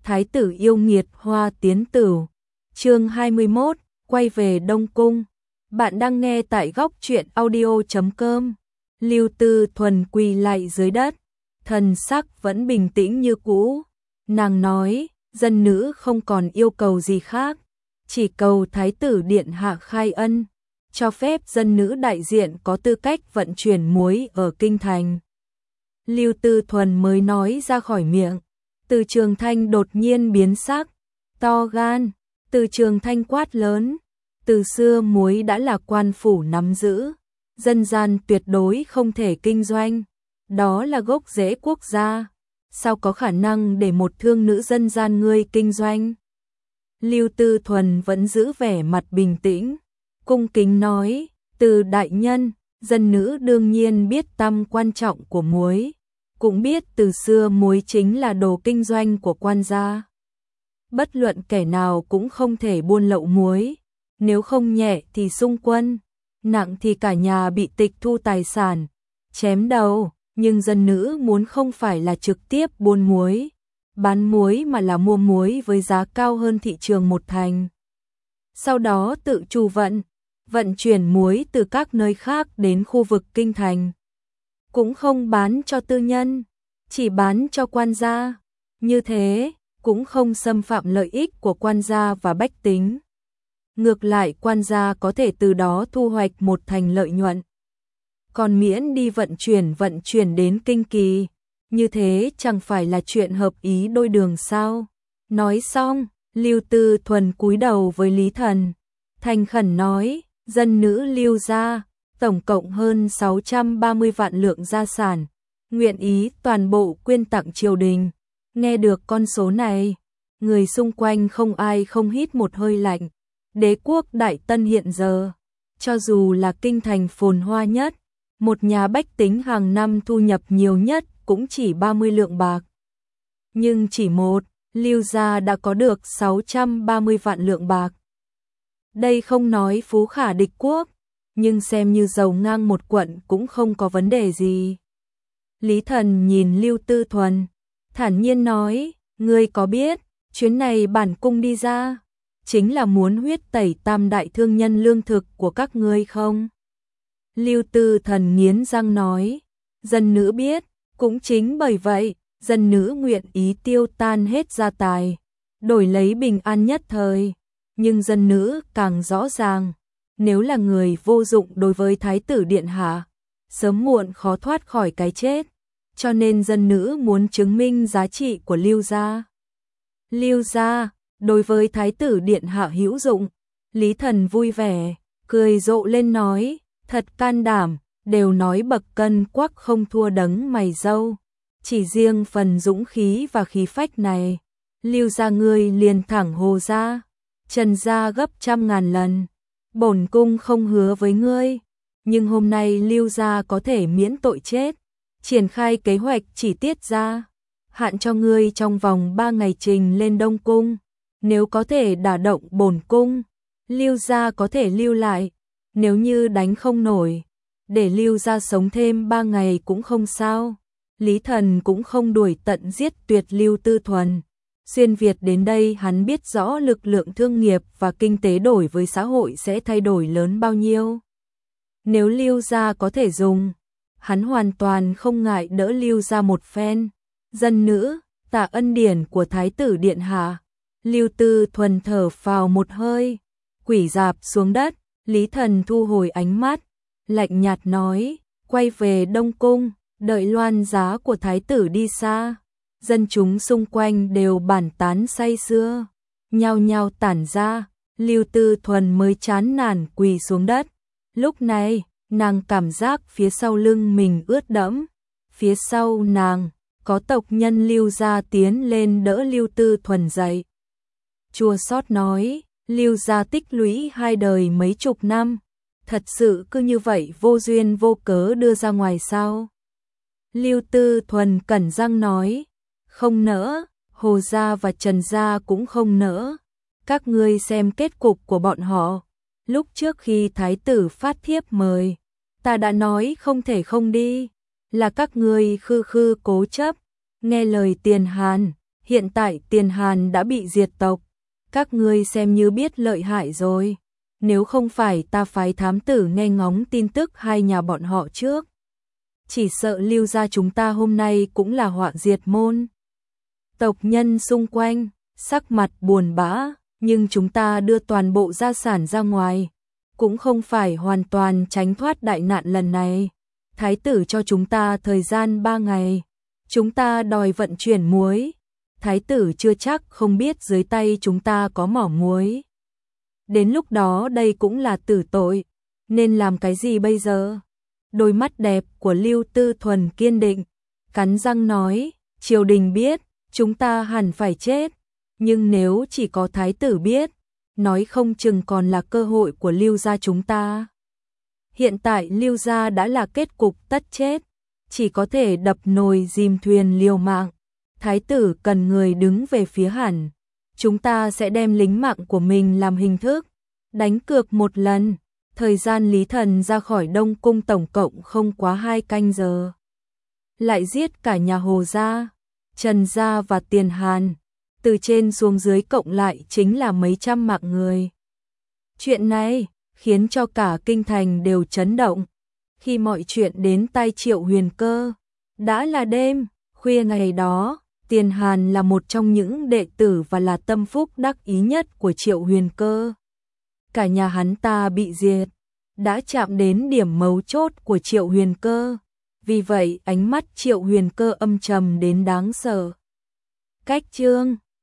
Thái tử yêu nghiệt Hoa Tiến Tửu. Chương 21, quay về Đông Cung. Bạn đang nghe tại góc truyện audio.com. Lưu Tư Thuần quỳ lạy dưới đất, thần sắc vẫn bình tĩnh như cũ. Nàng nói, dân nữ không còn yêu cầu gì khác, chỉ cầu Thái tử điện hạ khai ân, cho phép dân nữ đại diện có tư cách vận chuyển muối ở kinh thành. Lưu Tư Thuần mới nói ra khỏi miệng, Từ Trường Thanh đột nhiên biến sắc, to gan. Từ Trường Thanh quát lớn, từ xưa muối đã là quan phủ nắm giữ, dân gian tuyệt đối không thể kinh doanh, đó là gốc rễ quốc gia, sao có khả năng để một thương nữ dân gian ngươi kinh doanh? Lưu Tư Thuần vẫn giữ vẻ mặt bình tĩnh, cung kính nói, Từ đại nhân, dân nữ đương nhiên biết tầm quan trọng của muối, cũng biết từ xưa muối chính là đồ kinh doanh của quan gia. Bất luận kẻ nào cũng không thể buôn lậu muối, nếu không nhẹ thì xung quân, nặng thì cả nhà bị tịch thu tài sản, chém đầu, nhưng dân nữ muốn không phải là trực tiếp buôn muối, bán muối mà là mua muối với giá cao hơn thị trường một thành. Sau đó tự chủ vận chuyển muối từ các nơi khác đến khu vực kinh thành. Cũng không bán cho tư nhân, chỉ bán cho quan gia, như thế cũng không xâm phạm lợi ích của quan gia và bách tính. Ngược lại quan gia có thể từ đó thu hoạch một thành lợi nhuận. Còn miễn đi vận chuyển đến kinh kỳ, như thế chẳng phải là chuyện hợp ý đôi đường sao? Nói xong, Lưu Tư Thuần cúi đầu với Lý Thần, thành khẩn nói, dân nữ Lưu gia, tổng cộng hơn 630 vạn lượng gia sản, nguyện ý toàn bộ quyên tặng triều đình. Nghe được con số này, người xung quanh không ai không hít một hơi lạnh. Đế quốc Đại Tân hiện giờ, cho dù là kinh thành phồn hoa nhất, một nhà bách tính hàng năm thu nhập nhiều nhất cũng chỉ 30 lượng bạc. Nhưng chỉ một, Lưu gia đã có được 630 vạn lượng bạc. Đây không nói phú khả địch quốc, nhưng xem như giàu ngang một quận cũng không có vấn đề gì. Lý Thần nhìn Lưu Tư Thuần, thản nhiên nói, ngươi có biết, chuyến này bản cung đi ra, chính là muốn huyết tẩy tam đại thương nhân lương thực của các ngươi không? Lưu Tư Thần nghiến răng nói, dân nữ biết, cũng chính bởi vậy, dân nữ nguyện ý tiêu tan hết gia tài, đổi lấy bình an nhất thời, nhưng dân nữ càng rõ ràng, nếu là người vô dụng đối với Thái tử điện hạ, sớm muộn khó thoát khỏi cái chết. Cho nên dân nữ muốn chứng minh giá trị của Lưu gia. Lưu gia, đối với Thái tử điện hạ hữu dụng. Lý Thần vui vẻ, cười rộ lên nói, thật can đảm, đều nói bậc cân quắc không thua đấng mày râu. Chỉ riêng phần dũng khí và khí phách này, Lưu gia ngươi liền thẳng hồ ra, trần gia gấp 100.000 lần. Bổn cung không hứa với ngươi, nhưng hôm nay Lưu gia có thể miễn tội chết. Triển khai kế hoạch chi tiết ra, hạn cho ngươi trong vòng 3 ngày trình lên Đông Cung, nếu có thể đả động bổn cung, Lưu gia có thể lưu lại, nếu như đánh không nổi, để Lưu gia sống thêm 3 ngày cũng không sao. Lý Thần cũng không đuổi tận giết tuyệt Lưu Tư Thuần. Xuyên Việt đến đây hắn biết rõ lực lượng thương nghiệp và kinh tế đổi với xã hội sẽ thay đổi lớn bao nhiêu. Nếu Lưu gia có thể dùng, hắn hoàn toàn không ngại đỡ Lưu gia một phen. Dân nữ, tạ ân điển của Thái tử điện hạ. Lưu Tư Thuần thở phào một hơi, quỳ rạp xuống đất. Lý Thần thu hồi ánh mắt, lạnh nhạt nói, quay về Đông Cung, đợi loan giá của Thái tử đi xa. Dân chúng xung quanh đều bàn tán say sưa, nhao nhao tản ra. Lưu Tư Thuần mới chán nản quỳ xuống đất. Lúc này nàng cảm giác phía sau lưng mình ướt đẫm, phía sau nàng có tộc nhân Lưu gia tiến lên đỡ Lưu Tư Thuần dậy. Chua xót nói, Lưu gia tích lũy 2 đời mấy chục năm, thật sự cứ như vậy vô duyên vô cớ đưa ra ngoài sao? Lưu Tư Thuần cắn răng nói, không nỡ, Hồ gia và Trần gia cũng không nỡ. Các ngươi xem kết cục của bọn họ. Lúc trước khi Thái tử phát thiếp mời, ta đã nói không thể không đi, là các ngươi khư khư cố chấp, nghe lời Tiền Hàn, hiện tại Tiền Hàn đã bị diệt tộc, các ngươi xem như biết lợi hại rồi. Nếu không phải ta phái thám tử nghe ngóng tin tức hai nhà bọn họ trước, chỉ sợ Lưu gia chúng ta hôm nay cũng là họa diệt môn. Tộc nhân xung quanh, sắc mặt buồn bã, nhưng chúng ta đưa toàn bộ gia sản ra ngoài, cũng không phải hoàn toàn tránh thoát đại nạn lần này. Thái tử cho chúng ta thời gian 3 ngày, chúng ta đòi vận chuyển muối. Thái tử chưa chắc không biết dưới tay chúng ta có mỏ muối. Đến lúc đó đây cũng là tử tội, nên làm cái gì bây giờ? Đôi mắt đẹp của Lưu Tư Thuần kiên định, cắn răng nói, triều đình biết, chúng ta hẳn phải chết, nhưng nếu chỉ có thái tử biết, nói không chừng còn là cơ hội của Lưu gia chúng ta. Hiện tại Lưu gia đã là kết cục tất chết, chỉ có thể đập nồi dìm thuyền liều mạng. Thái tử cần người đứng về phía hẳn, chúng ta sẽ đem lính mạng của mình làm hình thức, đánh cược một lần. Thời gian Lý Thần ra khỏi Đông Cung tổng cộng không quá 2 canh giờ. Lại giết cả nhà Hồ gia, Trần gia và Tiền Hàn, từ trên xuống dưới cộng lại chính là mấy trăm mạng người. Chuyện này khiến cho cả kinh thành đều chấn động. Khi mọi chuyện đến tai Triệu Huyền Cơ, đã là đêm, khuya ngày đó, Tiền Hàn là một trong những đệ tử và là tâm phúc đắc ý nhất của Triệu Huyền Cơ. Cả nhà hắn ta bị diệt, đã chạm đến điểm mấu chốt của Triệu Huyền Cơ, vì vậy ánh mắt Triệu Huyền Cơ âm trầm đến đáng sợ. Cách chương